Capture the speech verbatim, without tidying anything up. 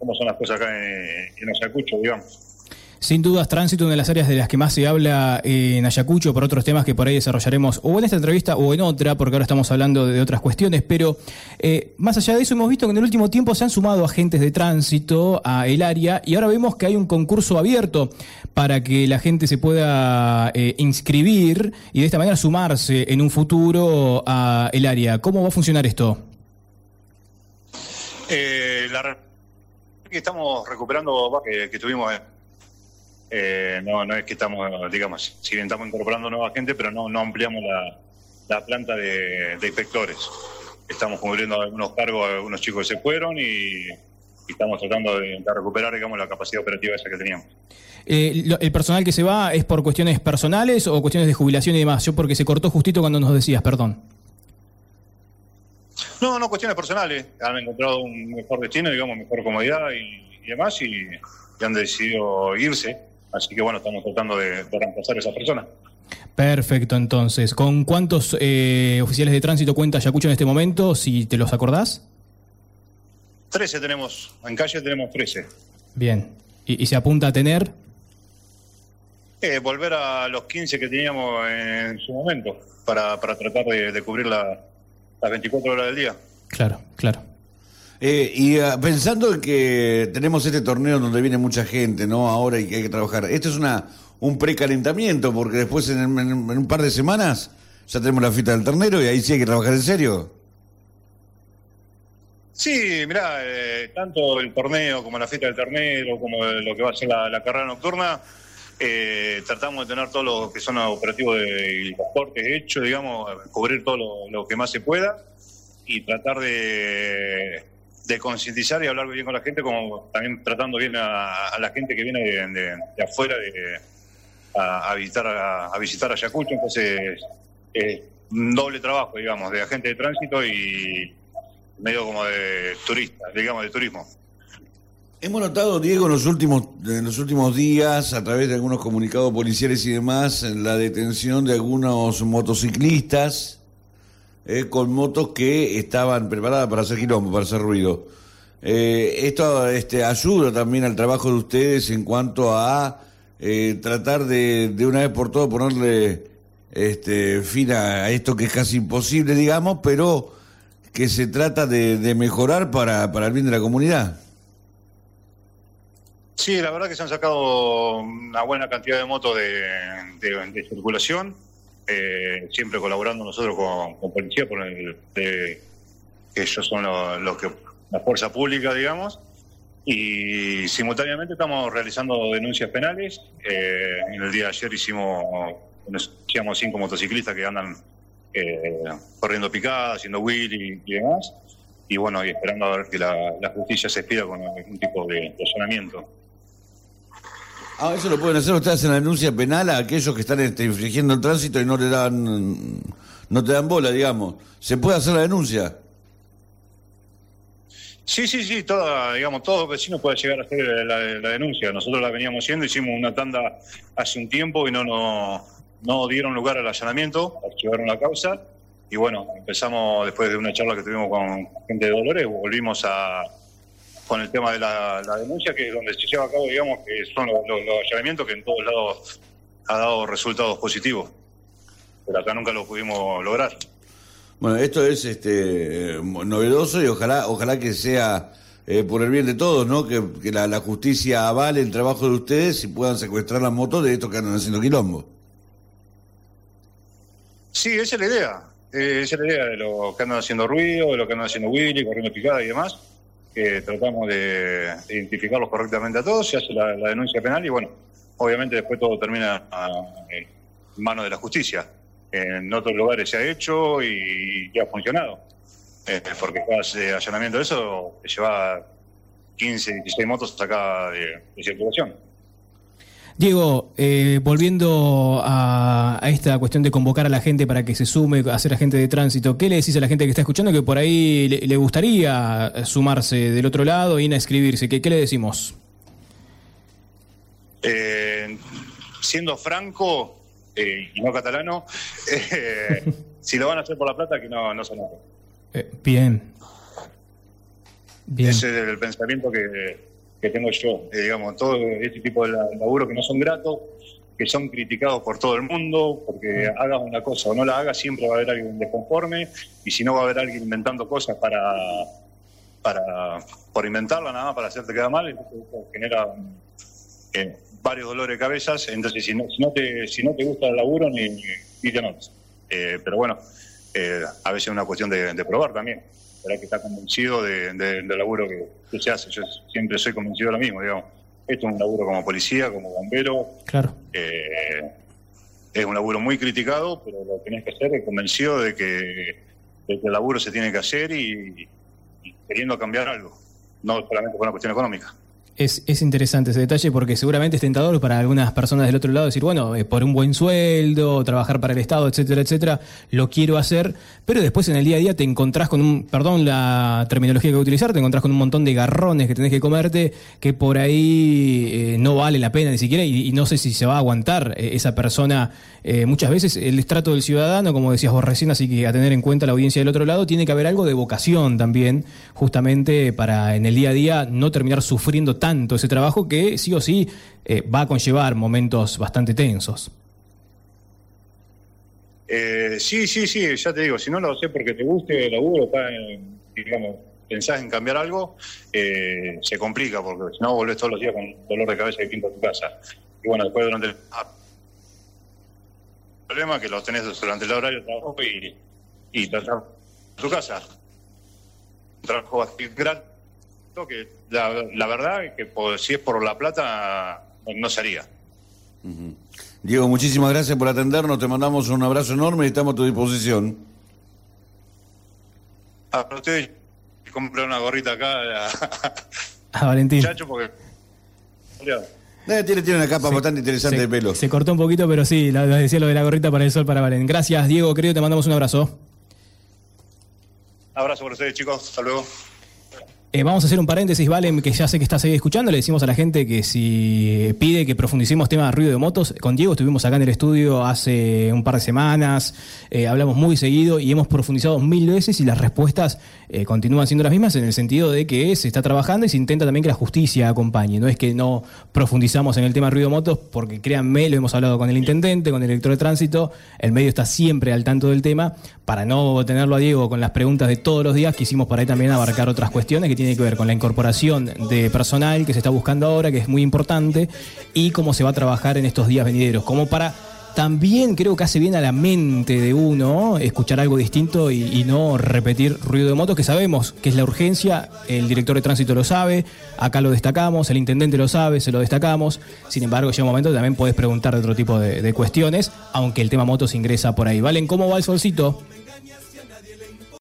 cómo son las cosas acá en, en Ayacucho, digamos. Sin dudas, tránsito, una de las áreas de las que más se habla en Ayacucho, por otros temas que por ahí desarrollaremos o en esta entrevista o en otra, porque ahora estamos hablando de otras cuestiones, pero eh, más allá de eso hemos visto que en el último tiempo se han sumado agentes de tránsito a el área y ahora vemos que hay un concurso abierto para que la gente se pueda eh, inscribir y de esta manera sumarse en un futuro a el área. ¿Cómo va a funcionar esto? Eh, la que estamos recuperando, que, que tuvimos... Eh, no, no es que estamos, digamos, si bien estamos incorporando nueva gente, pero no, no ampliamos la, la planta de, de inspectores. Estamos cubriendo algunos cargos a algunos chicos que se fueron y, y estamos tratando de, de recuperar, digamos, la capacidad operativa esa que teníamos. Eh, lo, ¿El personal que se va es por cuestiones personales o cuestiones de jubilación y demás? Yo porque se cortó justito cuando nos decías, perdón. No, no, cuestiones personales. Han encontrado un mejor destino, digamos, mejor comodidad y, y demás, y, y han decidido irse. Así que bueno, estamos tratando de, de reemplazar a esa persona. Perfecto, entonces. ¿Con cuántos eh, oficiales de tránsito cuenta Ayacucho en este momento, si te los acordás? trece tenemos, en calle tenemos trece. Bien. ¿Y, y se apunta a tener? Eh, volver a los quince que teníamos en su momento, para, para tratar de, de cubrir la, las veinticuatro horas del día. Claro, claro. Eh, y uh, pensando en que tenemos este torneo donde viene mucha gente, ¿no? Ahora y que hay que trabajar. Esto es una un precalentamiento, porque después en, en, en un par de semanas ya tenemos la fiesta del ternero y ahí sí hay que trabajar en serio. Sí, mirá, eh, tanto el torneo como la fiesta del ternero, como lo que va a ser la, la carrera nocturna, eh, tratamos de tener todo lo que son operativos de transportes hechos, digamos, cubrir todo lo, lo que más se pueda y tratar de... de concientizar y hablar bien con la gente, como también tratando bien a, a la gente que viene de, de, de afuera de, a, a visitar a, a visitar Ayacucho. Entonces es un doble trabajo, digamos, de agente de tránsito y medio como de turista, digamos, de turismo. Hemos notado, Diego, en los últimos en los últimos días, a través de algunos comunicados policiales y demás, la detención de algunos motociclistas Eh, con motos que estaban preparadas para hacer quilombo, para hacer ruido. Eh, esto este, ayuda también al trabajo de ustedes en cuanto a eh, tratar de, de una vez por todas ponerle este, fin a esto que es casi imposible, digamos, pero que se trata de, de mejorar para, para el bien de la comunidad. Sí, la verdad que se han sacado una buena cantidad de motos de, de, de circulación. Eh, siempre colaborando nosotros con, con policía, por el, de, que ellos son los lo que la fuerza pública, digamos, y simultáneamente estamos realizando denuncias penales. Eh, en el día de ayer hicimos, hicimos cinco motociclistas que andan eh, corriendo picadas, haciendo wheel y, y demás, y bueno, y esperando a ver que la, la justicia se expida con algún tipo de razonamiento. Ah, eso lo pueden hacer ustedes en la denuncia penal a aquellos que están este, infringiendo el tránsito y no le dan, no te dan bola, digamos. ¿Se puede hacer la denuncia? Sí, sí, sí, toda, digamos, todos los vecinos pueden llegar a hacer la, la denuncia. Nosotros la veníamos haciendo, hicimos una tanda hace un tiempo y no, no, no dieron lugar al allanamiento, archivaron la causa. Y bueno, empezamos después de una charla que tuvimos con gente de Dolores, volvimos a con el tema de la, la denuncia, que es donde se lleva a cabo, digamos, que son los, los, los allanamientos que en todos lados ha dado resultados positivos. Pero acá nunca lo pudimos lograr. Bueno, esto es este novedoso y ojalá ojalá que sea eh, por el bien de todos, ¿no? Que, que la, la justicia avale el trabajo de ustedes y puedan secuestrar las motos de estos que andan haciendo quilombo. Sí, esa es la idea. Eh, esa es la idea de los que andan haciendo ruido, de los que andan haciendo wheelie, corriendo picada y demás. Que tratamos de identificarlos correctamente a todos, se hace la, la denuncia penal y bueno, obviamente después todo termina a, en manos de la justicia. En otros lugares se ha hecho y, y ha funcionado, eh, porque cada allanamiento de eso lleva quince, dieciséis motos sacadas de, de circulación. Diego, eh, volviendo a, a esta cuestión de convocar a la gente para que se sume a ser agente de tránsito, ¿qué le decís a la gente que está escuchando que por ahí le, le gustaría sumarse del otro lado y ir a inscribirse? ¿Qué, qué le decimos? Eh, siendo franco eh, y no catalano, eh, si lo van a hacer por la plata, que no, no se note. Eh, bien. Bien. Ese es el pensamiento que, que tengo yo, eh, digamos, todo este tipo de laburo que no son gratos, que son criticados por todo el mundo, porque hagas una cosa o no la hagas, siempre va a haber alguien desconforme, y si no va a haber alguien inventando cosas para, para por inventarla nada más, para hacerte quedar mal, entonces eso genera eh, varios dolores de cabezas. Entonces si no, si no, te, si no te gusta el laburo, ni, ni te notes. Eh, pero bueno, eh, a veces es una cuestión de, de probar también. Hay que estar convencido de, de, del laburo que, que se hace. Yo siempre soy convencido de lo mismo, digamos. Esto es un laburo como policía, como bombero. Claro. Eh, es un laburo muy criticado, pero lo que tenés que hacer es convencido de que, de que el laburo se tiene que hacer y, y queriendo cambiar algo, no solamente por una cuestión económica. Es, es interesante ese detalle porque seguramente es tentador para algunas personas del otro lado decir, bueno, eh, por un buen sueldo, trabajar para el Estado, etcétera, etcétera, lo quiero hacer, pero después en el día a día te encontrás con un, perdón la terminología que voy a utilizar, te encontrás con un montón de garrones que tenés que comerte que por ahí eh, no vale la pena ni siquiera y, y no sé si se va a aguantar eh, esa persona. Eh, muchas veces el estrato del ciudadano, como decías vos recién, así que a tener en cuenta la audiencia del otro lado, tiene que haber algo de vocación también, justamente para en el día a día no terminar sufriendo tanto ese trabajo que sí o sí eh, va a conllevar momentos bastante tensos. Eh, sí, sí, sí, ya te digo, si no lo sé porque te guste el laburo, está en, digamos, pensás en cambiar algo, eh, se complica porque si no volvés todos los días con dolor de cabeza y pinto a tu casa. Y bueno, después durante el ah, problema que lo tenés durante el horario de trabajo y, y tratar tu casa. Un trabajo bastante gratis. Que la, la verdad es que por, si es por la plata no, no sería. Uh-huh. Diego, muchísimas gracias por atendernos, te mandamos un abrazo enorme y estamos a tu disposición. Ah, pero usted compré una gorrita acá a, a Valentín. Muchacho, porque eh, tiene, tiene una capa se, bastante interesante se, de pelo. Se cortó un poquito, pero sí, lo, lo decía lo de la gorrita para el sol para Valen. Gracias, Diego, querido, te mandamos un abrazo. Abrazo por ustedes, chicos, hasta luego. Eh, vamos a hacer un paréntesis, Valen, que ya sé que estás ahí escuchando. Le decimos a la gente que si pide que profundicemos temas de ruido de motos, con Diego estuvimos acá en el estudio hace un par de semanas, eh, hablamos muy seguido y hemos profundizado mil veces y las respuestas eh, continúan siendo las mismas en el sentido de que se está trabajando y se intenta también que la justicia acompañe. No es que no profundizamos en el tema de ruido de motos, porque créanme, lo hemos hablado con el intendente, con el director de tránsito, el medio está siempre al tanto del tema. Para no tenerlo a Diego con las preguntas de todos los días, quisimos por ahí también abarcar otras cuestiones que tiene que ver con la incorporación de personal que se está buscando ahora, que es muy importante, y cómo se va a trabajar en estos días venideros, como para también creo que hace bien a la mente de uno escuchar algo distinto y, y no repetir ruido de motos, que sabemos que es la urgencia, el director de tránsito lo sabe, acá lo destacamos, el intendente lo sabe, se lo destacamos, sin embargo llega un momento que también podés preguntar de otro tipo de, de cuestiones, aunque el tema motos ingresa por ahí. ¿Valen? ¿Cómo va el solcito?